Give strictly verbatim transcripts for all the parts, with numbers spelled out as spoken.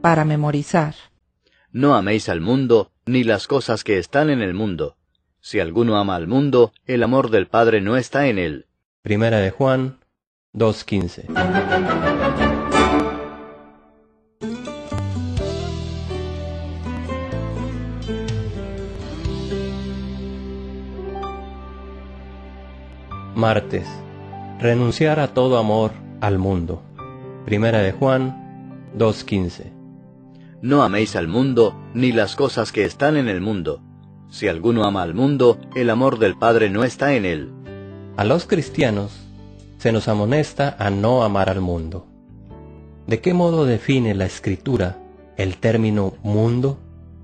para memorizar. No améis al mundo, ni las cosas que están en el mundo. Si alguno ama al mundo, el amor del Padre no está en él. Primera de Juan dos quince. Martes. Renunciar a todo amor al mundo. Primera de Juan dos quince. No améis al mundo, ni las cosas que están en el mundo. Si alguno ama al mundo, el amor del Padre no está en él. A los cristianos se nos amonesta a no amar al mundo. ¿De qué modo define la Escritura el término mundo?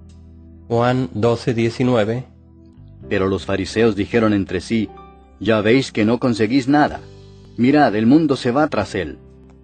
Juan doce diecinueve. Pero los fariseos dijeron entre sí: Ya veis que no conseguís nada. Mirad, el mundo se va tras él.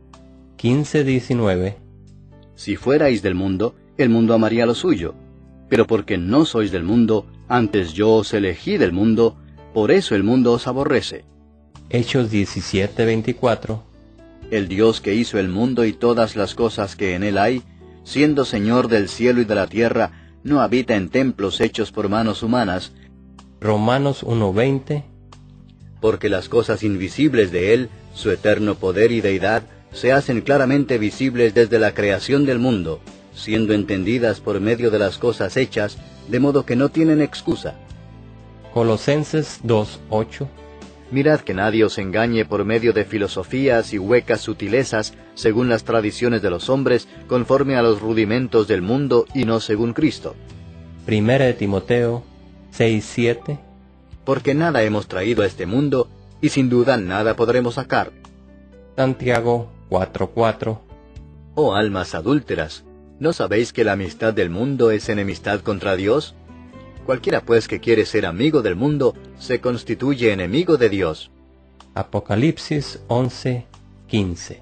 quince diecinueve. Si fuerais del mundo, el mundo amaría lo suyo. Pero porque no sois del mundo, antes yo os elegí del mundo, por eso el mundo os aborrece. Hechos diecisiete veinticuatro. El Dios que hizo el mundo y todas las cosas que en él hay, siendo Señor del cielo y de la tierra, no habita en templos hechos por manos humanas. Romanos uno veinte. Porque las cosas invisibles de él, su eterno poder y deidad, se hacen claramente visibles desde la creación del mundo, siendo entendidas por medio de las cosas hechas, de modo que no tienen excusa. Colosenses dos ocho. Mirad que nadie os engañe por medio de filosofías y huecas sutilezas, según las tradiciones de los hombres, conforme a los rudimentos del mundo y no según Cristo. Primera de Timoteo seis siete. Porque nada hemos traído a este mundo, y sin duda nada podremos sacar. Santiago cuatro cuatro. Oh almas adúlteras, ¿no sabéis que la amistad del mundo es enemistad contra Dios? Cualquiera pues que quiere ser amigo del mundo, se constituye enemigo de Dios. Apocalipsis once quince.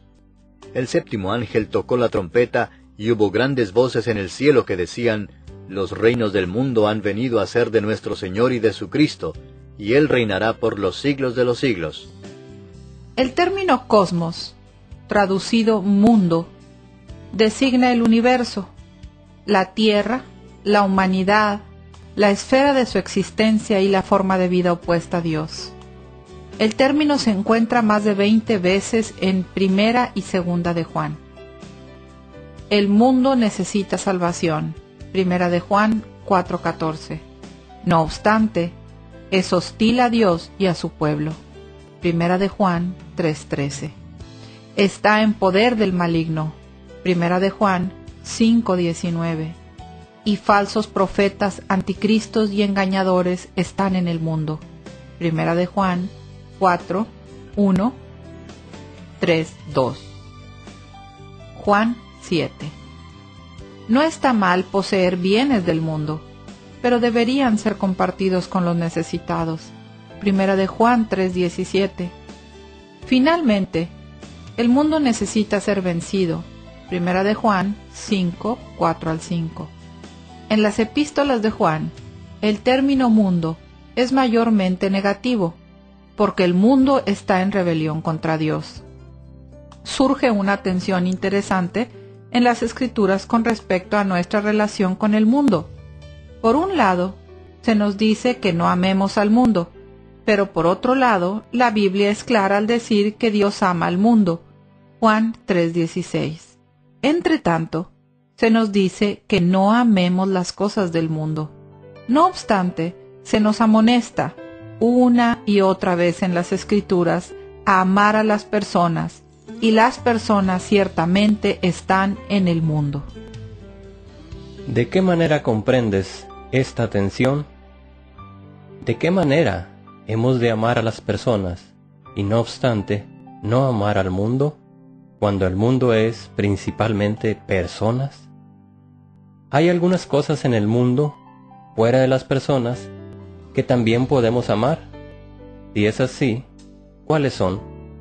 El séptimo ángel tocó la trompeta, y hubo grandes voces en el cielo que decían: Los reinos del mundo han venido a ser de nuestro Señor y de su Cristo, y Él reinará por los siglos de los siglos. El término cosmos, traducido mundo, designa el universo, la tierra, la humanidad, la esfera de su existencia y la forma de vida opuesta a Dios. El término se encuentra más de veinte veces en Primera y Segunda de Juan. El mundo necesita salvación. Primera de Juan cuatro catorce. No obstante, es hostil a Dios y a su pueblo. Primera de Juan tres trece. Está en poder del maligno. Primera de Juan cinco diecinueve. Y falsos profetas, anticristos y engañadores están en el mundo. Primera de Juan cuatro uno, tres dos. Juan siete. No está mal poseer bienes del mundo, pero deberían ser compartidos con los necesitados. Primera de Juan tres diecisiete. Finalmente, el mundo necesita ser vencido. Primera de Juan cinco cuatro al cinco. En las epístolas de Juan, el término mundo es mayormente negativo, porque el mundo está en rebelión contra Dios. Surge una tensión interesante en las Escrituras con respecto a nuestra relación con el mundo. Por un lado, se nos dice que no amemos al mundo, pero por otro lado, la Biblia es clara al decir que Dios ama al mundo. Juan tres dieciséis. Entre tanto, se nos dice que no amemos las cosas del mundo. No obstante, se nos amonesta una y otra vez en las Escrituras a amar a las personas, y las personas ciertamente están en el mundo. ¿De qué manera comprendes esta tensión? ¿De qué manera hemos de amar a las personas y no obstante no amar al mundo, cuando el mundo es principalmente personas? Hay algunas cosas en el mundo, fuera de las personas, que también podemos amar. Si es así, ¿cuáles son?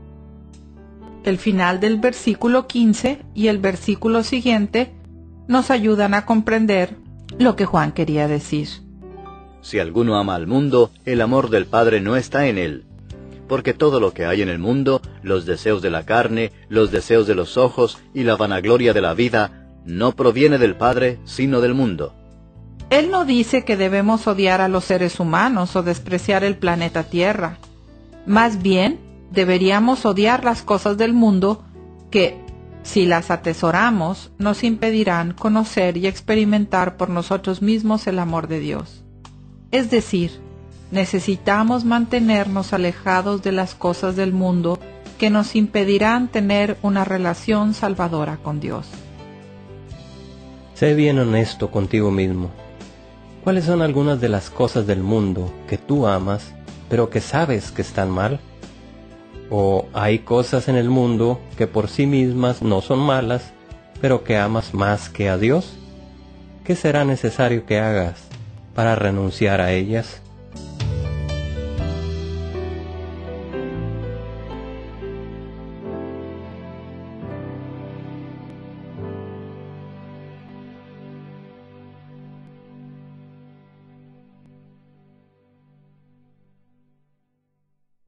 El final del versículo quince y el versículo siguiente nos ayudan a comprender lo que Juan quería decir. Si alguno ama al mundo, el amor del Padre no está en él. Porque todo lo que hay en el mundo, los deseos de la carne, los deseos de los ojos y la vanagloria de la vida, no proviene del Padre, sino del mundo. Él no dice que debemos odiar a los seres humanos o despreciar el planeta Tierra. Más bien, deberíamos odiar las cosas del mundo que, si las atesoramos, nos impedirán conocer y experimentar por nosotros mismos el amor de Dios. Es decir, necesitamos mantenernos alejados de las cosas del mundo que nos impedirán tener una relación salvadora con Dios. Sé bien honesto contigo mismo. ¿Cuáles son algunas de las cosas del mundo que tú amas, pero que sabes que están mal? ¿O hay cosas en el mundo que por sí mismas no son malas, pero que amas más que a Dios? ¿Qué será necesario que hagas para renunciar a ellas?